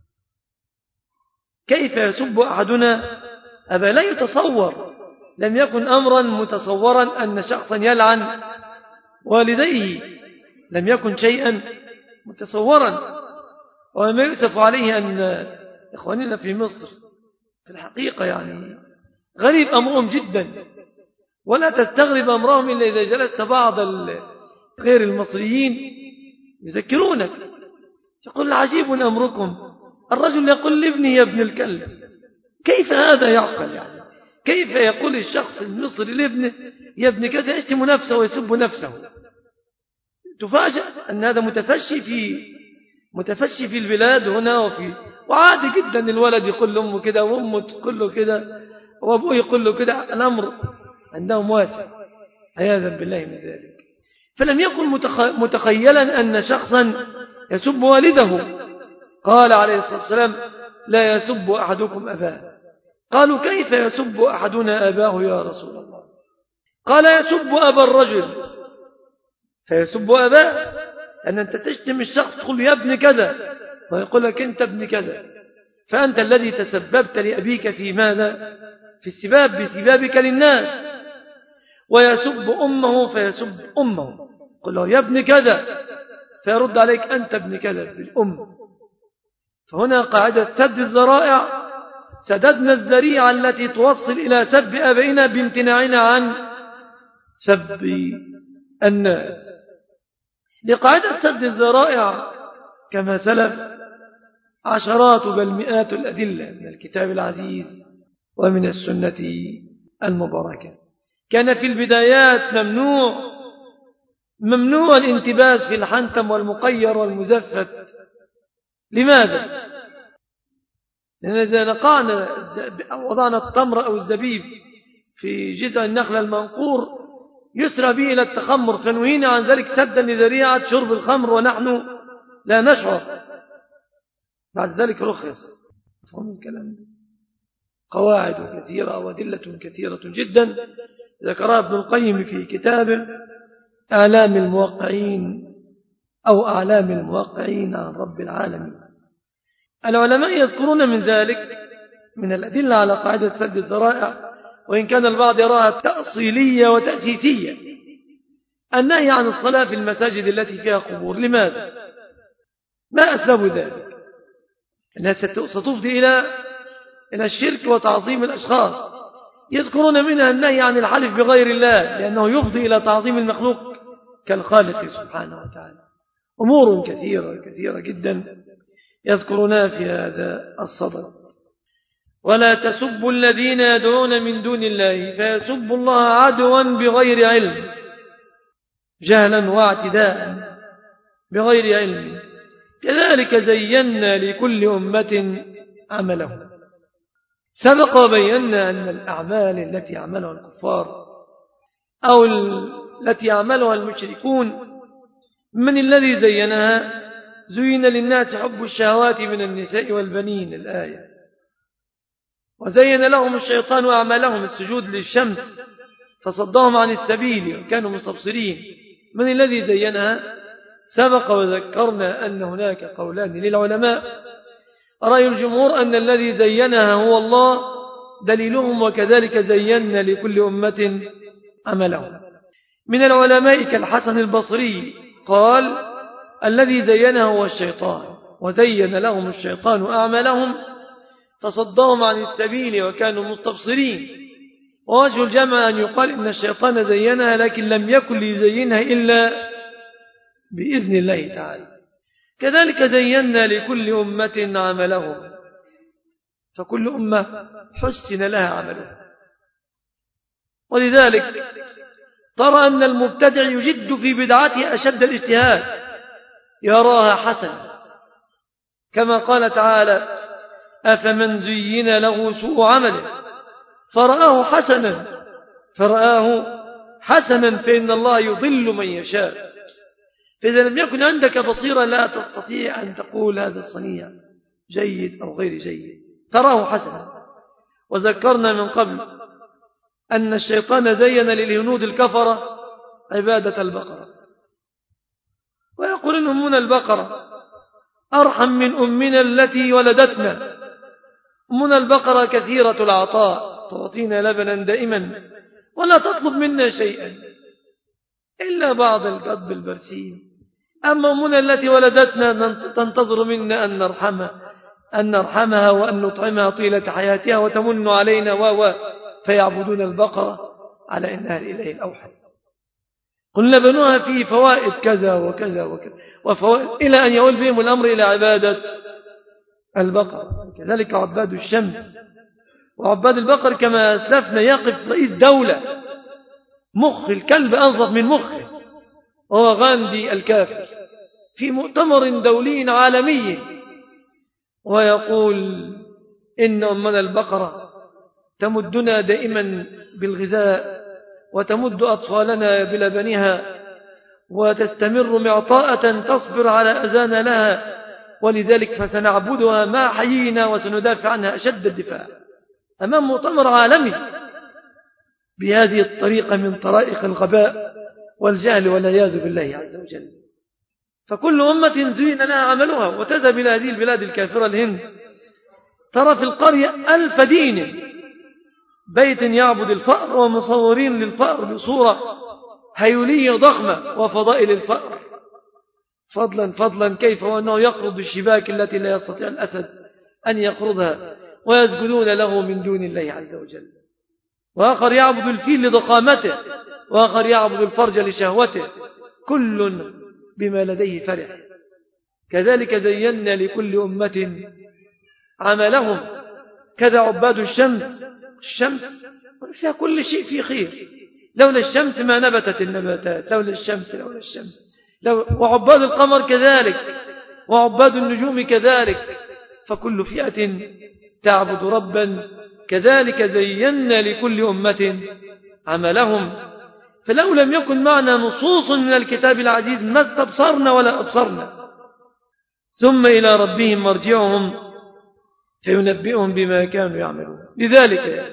كيف يسب أحدنا أبا؟ لا يتصور، لم يكن أمرا متصورا أن شخصا يلعن والديه، لم يكن شيئا متصورا. وما يؤسف عليه أن إخواننا في مصر في الحقيقة يعني غريب أمرهم جدا، ولا تستغرب أمرهم إلا إذا جلست بعض غير المصريين يذكرونك، يقول عجيب أمركم، الرجل يقول لابني يا ابن الكلب. كيف هذا يعقل؟ يعني كيف يقول الشخص المصري لابنه يا ابن كذا، يشتم نفسه ويسب نفسه؟ تفاجأ أن هذا متفشي في متفشي في البلاد هنا وفي وعادي جدا الولد يقول لأمه كده وأمه تقول له كده وأبوه يقول له كده، الأمر عندهم واسع عياذا بالله من ذلك. فلم يكن متخيلا أن شخصا يسب والده. قال عليه الصلاة والسلام لا يسب أحدكم أباه. قالوا كيف يسب أحدنا أباه يا رسول الله؟ قال يسب أبا الرجل فيسب أباه، أن أنت تشتم الشخص تقول يا ابن كذا ويقول لك أنت ابن كذا، فأنت الذي تسببت لأبيك في ماذا؟ في السباب بسبابك للناس. ويسب أمه فيسب أمه، قل له يا ابن كذا فيرد عليك أنت ابن كذا بالأم. فهنا قاعدة سد الذرائع، سددنا الذريعة التي توصل إلى سب أبينا بامتناعنا عن سب الناس. لقاعدة سد الذرائع كما سلف عشرات بل مئات الأدلة من الكتاب العزيز ومن السنة المباركة. كان في البدايات ممنوع ممنوع الانتباس في الحنتم والمقير والمزفت. لماذا؟ لأن إذا نقعنا وضعنا التمر أو الزبيب في جذع النخل المنقور يسرى به إلى التخمر، فنهينا عن ذلك سدا لذريعة شرب الخمر ونحن لا نشعر، بعد ذلك رخص. فهم الكلام قواعد كثيرة وأدلة كثيرة جدا ذكرها ابن القيم في كتابه أعلام الموقعين أو أعلام الموقعين عن رب العالمين. العلماء يذكرون من ذلك من الأدلة على قاعدة سد الذرائع، وإن كان البعض يراها تأصيلية وتأسيسية، النهي عن الصلاة في المساجد التي فيها قبور. لماذا؟ ما أسباب ذلك؟ أنها ستفضي إلى إلى الشرك وتعظيم الأشخاص. يذكرون منها النهي عن الحلف بغير الله لأنه يفضي إلى تعظيم المخلوق كالخالق سبحانه وتعالى. أمور كثيرة كثيرة جدا يذكرونها في هذا الصدد. ولا تسبوا الذين يدعون من دون الله فيسبوا الله عدوا بغير علم جهلا واعتداء بغير علم كذلك زينا لكل أمة عملهم. سبق وبينا أن الأعمال التي يعملها الكفار أو التي يعملها المشركون من الذي زينها؟ زين للناس حب الشهوات من النساء والبنين الآية. وزين لهم الشيطان أعمالهم السجود للشمس فصدهم عن السبيل وكانوا مستبصرين. من الذي زينها؟ سبق وذكرنا أن هناك قولان للعلماء. رأي الجمهور أن الذي زينها هو الله دليلهم وكذلك زينا لكل أمة عملهم. من العلماء كالحسن البصري قال الذي زينها هو الشيطان وزين لهم الشيطان أعمالهم فصدهم عن السبيل وكانوا مستبصرين. ووجه الجمع أن يقال إن الشيطان زينها لكن لم يكن ليزينها إلا بإذن الله تعالى. كذلك زينا لكل أمة عملهم فكل أمة حسن لها عملها. ولذلك ترى أن المبتدع يجد في بدعته أشد الاجتهاد يراها حسنة كما قال تعالى أفمن زين له سوء عمله فرآه حسنا فرآه حسنا فإن الله يضل من يشاء. فإذا لم يكن عندك بصيرة لا تستطيع أن تقول هذا الصنيع جيد أو غير جيد تراه حسنا. وذكرنا من قبل أن الشيطان زين للهنود الكفرة عبادة البقرة ويقول إن أمنا البقرة أرحم من أمنا التي ولدتنا. أمنا البقرة كثيرة العطاء تعطينا لبنا دائما ولا تطلب منا شيئا إلا بعض القطب البرسيم. أما أمنا التي ولدتنا تنتظر منا أن نرحمها أن نرحمها وأن نطعمها طيلة حياتها وتمن علينا و فيعبدون البقرة على إنها الإله الأوحد. قلنا بنوها فيه فوائد كذا وكذا وكذا وفوائد إلى أن يؤول بهم الأمر إلى عبادة البقرة. كذلك عباد الشمس وعباد البقر كما أسلفنا يقف رئيس دولة مخ الكلب أنظف من مخه وهو غاندي الكافر في مؤتمر دولي عالمي ويقول إن أمنا البقرة تمدنا دائما بالغذاء وتمد أطفالنا بلبنها وتستمر معطاءة تصبر على أذان لها ولذلك فسنعبدها ما حيينا وسندافع عنها أشد الدفاع أمام مؤتمر عالمي بهذه الطريقة من طرائق الغباء والجهل والعياذ بالله عز وجل. فكل أمة زين لها عملها وتذهب إلى هذه البلاد الكافرة الهند ترى في القرية ألف دين بيت يعبد الفأر ومصورين للفأر بصورة هيولية ضخمة وفضائل الفأر فضلا فضلا كيف وأنه يقرض الشباك التي لا يستطيع الأسد أن يقرضها ويسجدون له من دون الله عز وجل. وآخر يعبد الفيل لضخامته وآخر يعبد الفرج لشهوته كل بما لديه فرح. كذلك زينا لكل أمة عملهم. كذا عباد الشمس الشمس فيها كل شيء فيه خير لولا الشمس ما نبتت النباتات لولا الشمس لولا الشمس لو وعباد القمر كذلك وعباد النجوم كذلك فكل فئة تعبد ربا. كذلك زينا لكل أمة عملهم. فلو لم يكن معنا نصوص من الكتاب العزيز ما استبصرنا ولا أبصرنا. ثم إلى ربهم مرجعهم فينبئهم بما كانوا يعملون. لذلك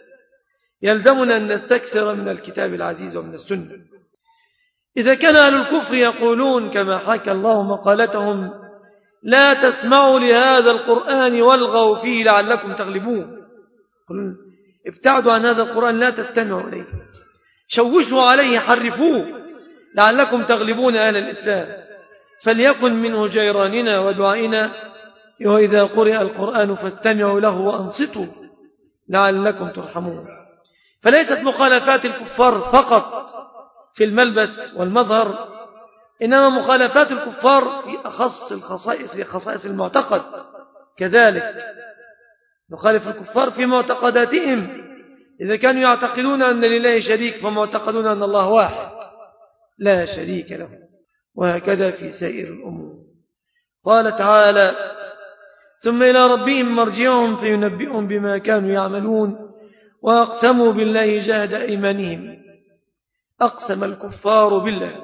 يلزمنا أن نستكثر من الكتاب العزيز ومن السنة. إذا كان أهل الكفر يقولون كما حكى الله مقالتهم لا تسمعوا لهذا القرآن والغوا فيه لعلكم تغلبون. ابتعدوا عن هذا القرآن لا تستمعوا إليه شوشوا عليه حرفوه لعلكم تغلبون أهل الإسلام. فليكن منه جيراننا ودعائنا وإذا قرئ القرآن فاستمعوا له وأنصتوا لعلكم ترحمون. فليست مخالفات الكفار فقط في الملبس والمظهر، إنما مخالفات الكفار في أخص الخصائص في خصائص المعتقد. كذلك نخالف الكفار في معتقداتهم، إذا كانوا يعتقدون أن لله شريك فمعتقدون أن الله واحد لا شريك له، وهكذا في سائر الأمور. قال تعالى: ثم إلى ربهم مرجعهم فينبئهم بما كانوا يعملون وأقسموا بالله جهد أيمانهم. أقسم الكفار بالله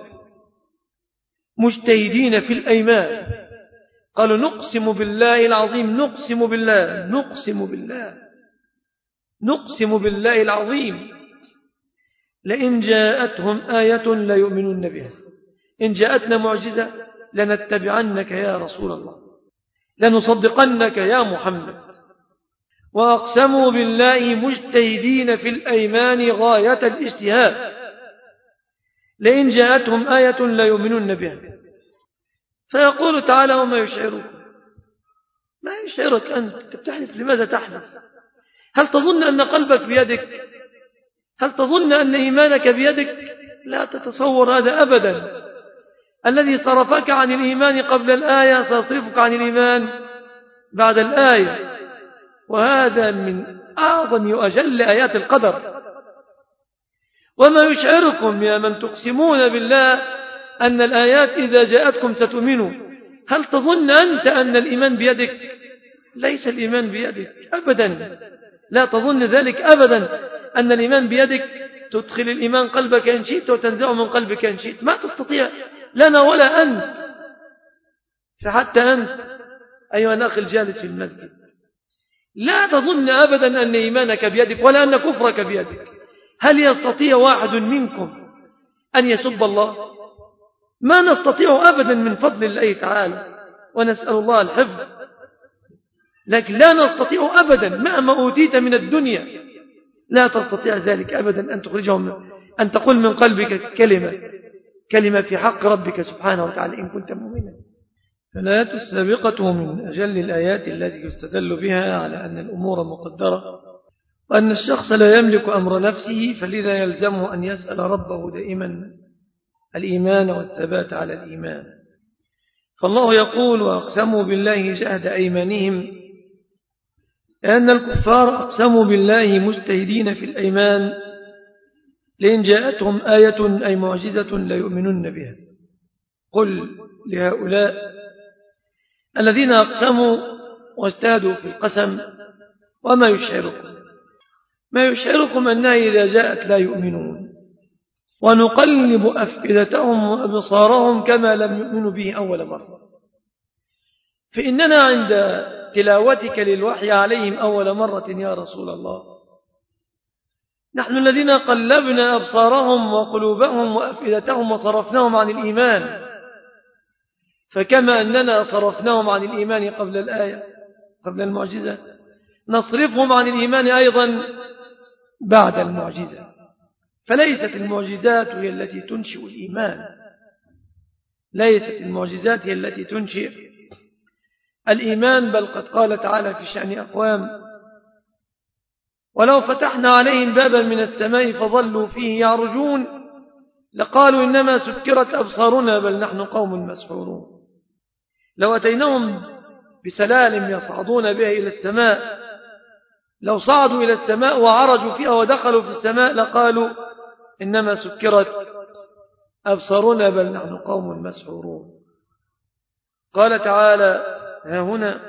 مجتهدين في الأيمان، قالوا نقسم بالله العظيم، نقسم بالله نقسم بالله نقسم بالله العظيم لئن جاءتهم آية ليؤمنون بها، إن جاءتنا معجزة لنتبعنك يا رسول الله، لنصدقنك يا محمد. وأقسموا بالله مجتهدين في الأيمان غاية الاجتهاد لئن جاءتهم آية ليؤمنون بها. فيقول تعالى: وما يشعركم، ما يشعرك أنت تحلف، لماذا تحلف؟ هل تظن أن قلبك بيدك؟ هل تظن أن إيمانك بيدك؟ لا تتصور هذا أبدا. الذي صرفك عن الإيمان قبل الآية سيصرفك عن الإيمان بعد الآية، وهذا من أعظم وأجل آيات القدر. وما يشعركم يا من تقسمون بالله أن الآيات إذا جاءتكم ستؤمنوا، هل تظن أنت أن الإيمان بيدك؟ ليس الإيمان بيدك أبدا، لا تظن ذلك أبدا، أن الإيمان بيدك. تدخل الإيمان قلبك إن شئت وتنزعه من قلبك إن شئت، ما تستطيع لنا ولا أنت. فحتى أنت أيها الأخ الجالس في المسجد لا تظن أبدا أن إيمانك بيدك ولا أن كفرك بيدك. هل يستطيع واحد منكم أن يسب الله؟ ما نستطيع أبدا من فضل الله تعالى، ونسأل الله الحفظ، لكن لا نستطيع أبدا مهما أوتيت من الدنيا، لا تستطيع ذلك أبدا أن تخرجهم، أن تقول من قلبك كلمة كلمة في حق ربك سبحانه وتعالى إن كنت مؤمنا. فالآيات السابقة من أجل الآيات التي يستدل بها على أن الأمور مقدرة، وأن الشخص لا يملك أمر نفسه، فلذا يلزمه أن يسأل ربه دائما الإيمان والثبات على الإيمان. فالله يقول: وأقسموا بالله جهد أيمانهم، لأن الكفار أقسموا بالله مجتهدين في الأيمان لئن جاءتهم آية أي معجزة ليؤمنون بها. قل لهؤلاء الذين أقسموا واجتهدوا في القسم: وما يشعركم، ما يشعركم أنها إذا جاءت لا يؤمنون، ونقلب أفئدتهم وأبصارهم كما لم يؤمنوا به أول مرة. فإننا عند تلاوتك للوحي عليهم أول مرة يا رسول الله، نحن الذين قلبنا أبصارهم وقلوبهم وأفئدتهم وصرفناهم عن الإيمان، فكما أننا صرفناهم عن الإيمان قبل الآية قبل المعجزة، نصرفهم عن الإيمان أيضا بعد المعجزة. فليست المعجزات هي التي تنشئ الإيمان، ليست المعجزات هي التي تنشئ الإيمان، بل قد قال تعالى في شأن أقوام: ولو فتحنا عليهم بابا من السماء فظلوا فيه يعرجون لقالوا إنما سكرت أبصارنا بل نحن قوم مسحورون. لو أتيناهم بسلالم يصعدون بها إلى السماء، لو صعدوا إلى السماء وعرجوا فيها ودخلوا في السماء لقالوا إنما سكرت أبصارنا بل نحن قوم مسحورون. قال تعالى ها هنا: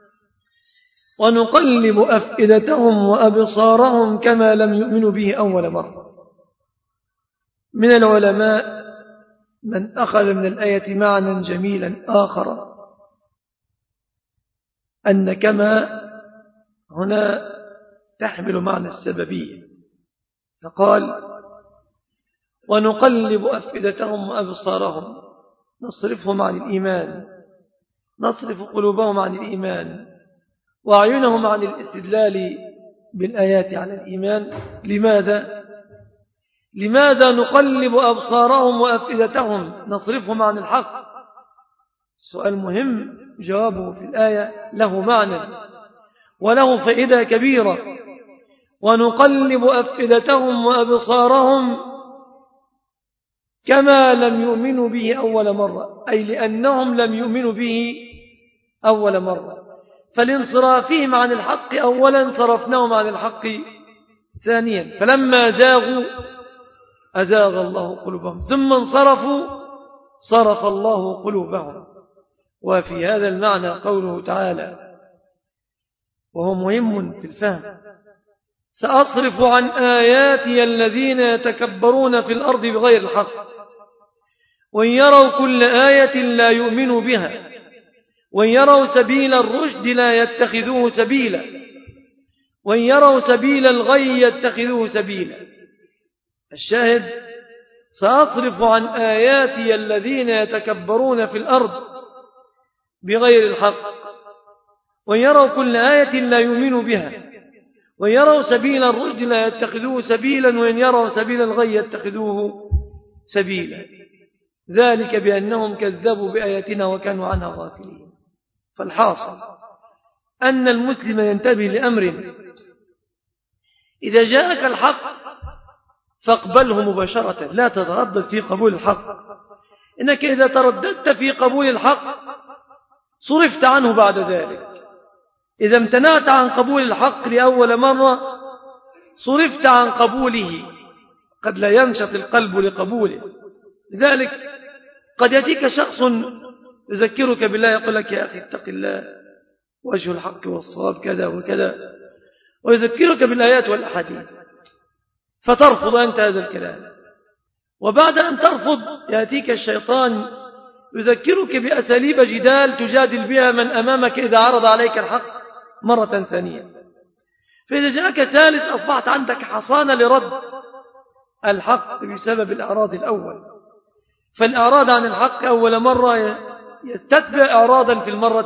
ونقلب أفئدتهم وأبصارهم كما لم يؤمنوا به أول مرة. من العلماء من أخذ من الآية معنى جميلا آخر، أن كما هنا تحمل معنى السببية، فقال: ونقلب أفئدتهم وأبصارهم، نصرفهم عن الإيمان، نصرف قلوبهم عن الإيمان وأعينهم عن الاستدلال بالآيات على الإيمان. لماذا؟ لماذا نقلب أبصارهم وأفئدتهم، نصرفهم عن الحق؟ سؤال مهم. جوابه في الآية له معنى وله فائدة كبيرة. ونقلب أفئدتهم وأبصارهم كما لم يؤمنوا به أول مرة، أي لأنهم لم يؤمنوا به أول مرة، فلانصرافهم عن الحق أولا صرفناهم عن الحق ثانيا، فلما زاغوا أزاغ الله قلوبهم ثم انصرفوا صرف الله قلوبهم. وفي هذا المعنى قوله تعالى وهو مهم في الفهم: سأصرف عن آياتي الذين يتكبرون في الأرض بغير الحق وإن يروا كل آية لا يؤمنوا بها وإن يروا سبيل الرشد لا يتخذوه سبيلا وإن يروا سبيل الغي يتخذوه سبيلا. الشاهد: سأصرف عن آياتي الذين يتكبرون في الأرض بغير الحق وإن يروا كل آية لا يؤمنوا بها وإن يروا سبيل الرشد لا يتخذوه سبيلا وإن يروا سبيل الغي يتخذوه سبيلا، ذلك بأنهم كذبوا بآياتنا وكانوا عنها غافلين. فالحاصل أن المسلم ينتبه لأمر: إذا جاءك الحق فاقبله مباشرة، لا تتردد في قبول الحق، إنك إذا ترددت في قبول الحق صرفت عنه بعد ذلك. إذا امتنعت عن قبول الحق لأول مرة صرفت عن قبوله، قد لا ينشط القلب لقبوله. لذلك قد يأتيك شخص يذكرك بالله يقول لك: يا أخي اتق الله، وجه الحق والصواب كذا وكذا، ويذكرك بالآيات والأحاديث، فترفض أنت هذا الكلام. وبعد أن ترفض يأتيك الشيطان يذكرك بأساليب جدال تجادل بها من أمامك إذا عرض عليك الحق مرة ثانية. فإذا جاءك ثالث أصبحت عندك حصانة لرد الحق بسبب الإعراض الأول. فالإعراض عن الحق أول مرة يستتبع إعراضا في المرة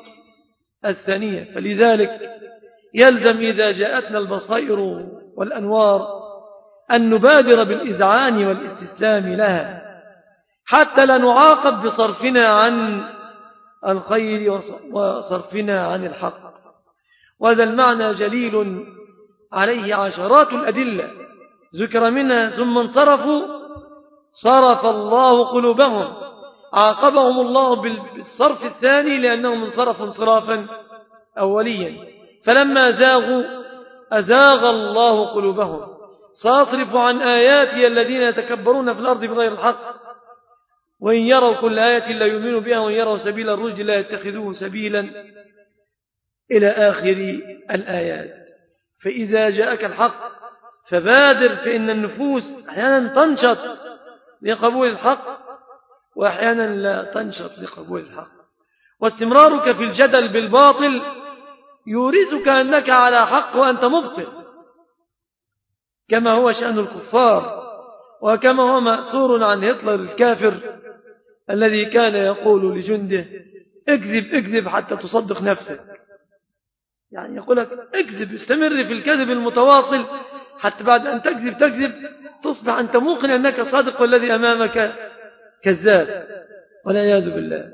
الثانية. فلذلك يلزم إذا جاءتنا البصائر والأنوار أن نبادر بالإذعان والاستسلام لها حتى لا نعاقب بصرفنا عن الخير وصرفنا عن الحق. وهذا المعنى جليل عليه عشرات الأدلة ذكر منها: ثم انصرفوا صرف الله قلوبهم، عاقبهم الله بالصرف الثاني لأنهم انصرفوا انصرافا أوليا. فلما زاغوا أزاغ الله قلوبهم. سأصرف عن آياتي الذين يتكبرون في الأرض بغير الحق وإن يروا كل آية لا يؤمنوا بها وإن يروا سبيل الرشد لا يتخذوه سبيلا إلى آخر الآيات. فإذا جاءك الحق فبادر، فإن النفوس أحيانا تنشط لقبول الحق وأحيانا لا تنشط لقبول الحق. واستمرارك في الجدل بالباطل يورثك أنك على حق وأنت مبطل، كما هو شأن الكفار، وكما هو مأثور عن هتلر الكافر الذي كان يقول لجنده: اكذب اكذب حتى تصدق نفسك. يعني يقول لك اكذب، استمر في الكذب المتواصل حتى بعد أن تكذب تكذب تصبح أنت موقن أنك صادق والذي أمامك كذاب، والعياذ بالله.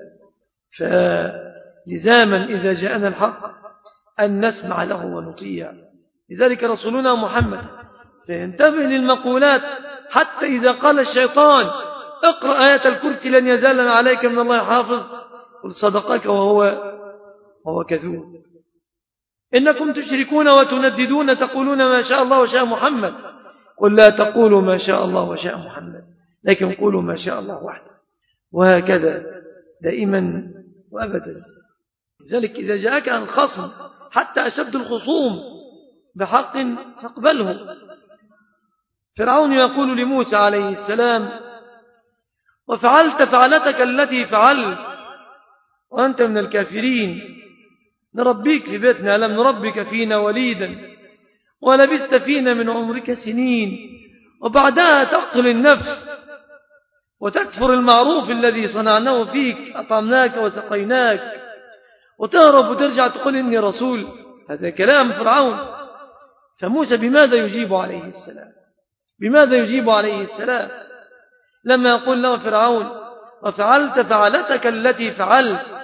فلزاما إذا جاءنا الحق أن نسمع له ونطيع. لذلك رسولنا محمد فينتبه للمقولات، حتى إذا قال الشيطان: اقرأ آية الكرسي لن يزال عليك من الله حافظ، قل صدقك وهو وهو كذوب. إنكم تشركون وتنددون تقولون ما شاء الله وشاء محمد، قل لا تقولوا ما شاء الله وشاء محمد، لكن قولوا ما شاء الله وحده. وهكذا دائما وأبدا. لذلك إذا جاءك الخصم حتى أشد الخصوم بحق فاقبله. فرعون يقول لموسى عليه السلام: وفعلت فعلتك التي فعلت وأنت من الكافرين، نربيك في بيتنا ألم نربك فينا وليدا ولبثت فينا من عمرك سنين، وبعدها تقتل النفس وتكفر المعروف الذي صنعناه فيك، أطعمناك وسقيناك، وتهرب وترجع تقول إني رسول. هذا كلام فرعون. فموسى بماذا يجيب عليه السلام؟ بماذا يجيب عليه السلام لما يقول له فرعون: وفعلت فعلتك التي فعلت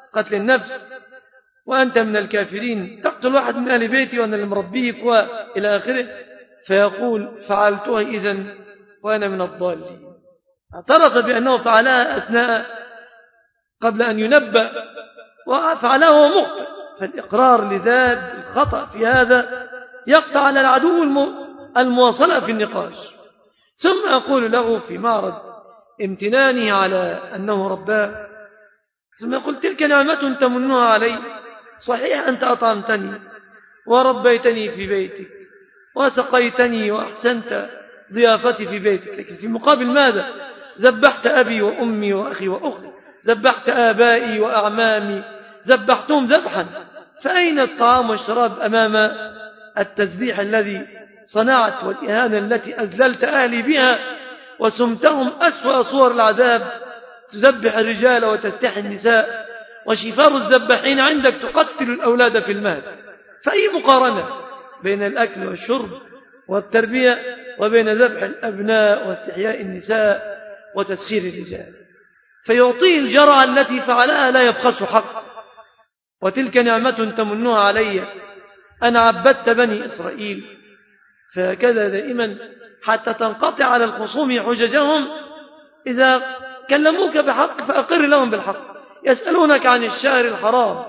قتل النفس وأنت من الكافرين، تقتل واحد من أهل بيتي وأنا اللي مربيك وإلى آخره، فيقول فعلتها إذن وأنا من الضالين. اعترف بأنه فعلها أثناء قبل أن ينبأ وفعلها وهو مخطئ، فالإقرار لذات الخطأ في هذا يقطع على العدو المواصلة في النقاش. ثم أقول له في معرض امتناني على أنه رباه، ثم يقول تلك نعمة تمنها علي، صحيح أنت أطعمتني وربيتني في بيتك وسقيتني وأحسنت ضيافتي في بيتك، لكن في مقابل ماذا؟ ذبحت أبي وأمي وأخي وأختي، ذبحت آبائي وأعمامي، ذبحتهم ذبحا، فأين الطعام والشراب أمام التذبيح الذي صنعت والإهانة التي أذللت أهلي بها وسمتهم أسوأ صور العذاب، تذبح الرجال وتستحي النساء، وشفار الذباحين عندك تقتل الأولاد في المهد. فأي مقارنة بين الأكل والشرب والتربية وبين ذبح الأبناء واستحياء النساء وتسخير الرجال؟ فيعطيه الجرعة التي فعلها لا يبخس حق. وتلك نعمة تمنها علي أن عبدت بني إسرائيل. فهكذا دائما حتى تنقطع على الخصوم حججهم، إذا كلموك بحق فأقر لهم بالحق. يسألونك عن الشهر الحرام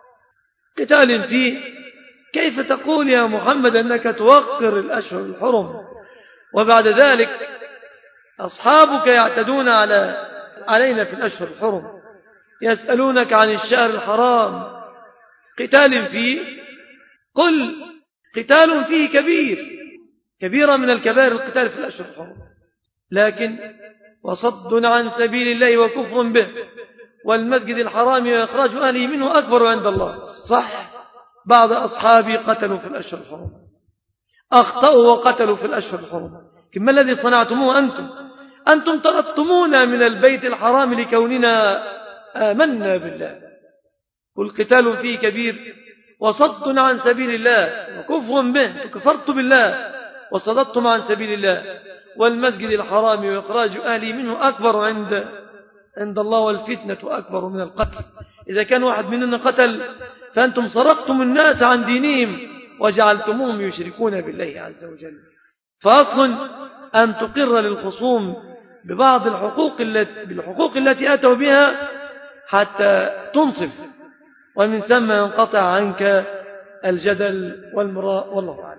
قتال فيه، كيف تقول يا محمد أنك توقر الأشهر الحرم وبعد ذلك أصحابك يعتدون على علينا في الأشهر الحرم؟ يسألونك عن الشهر الحرام قتال فيه، قل قتال فيه كبير، كبيرة من الكبائر القتال في الأشهر الحرم، لكن وصد عن سبيل الله وكفر به والمسجد الحرام وإخراج أهله منه أكبر عند الله. صح، بعض أصحابي قتلوا في الأشهر الحرم، أخطأوا وقتلوا في الأشهر الحرم، كما الذي صنعتموه أنتم؟ أنتم طردتمونا من البيت الحرام لكوننا آمنا بالله. والقتال فيه كبير وصد عن سبيل الله وكفر به، كفرت بالله وصددتم عن سبيل الله، والمسجد الحرام وإخراج أهلي منه أكبر عند عند الله، والفتنة أكبر من القتل. إذا كان واحد مننا قتل فأنتم صرفتم الناس عن دينهم وجعلتموهم يشركون بالله عز وجل. فأصل أن تقر للخصوم ببعض الحقوق التي بالحقوق التي أتوا بها حتى تنصف، ومن ثم ينقطع عنك الجدل والمراء، والله أعلم.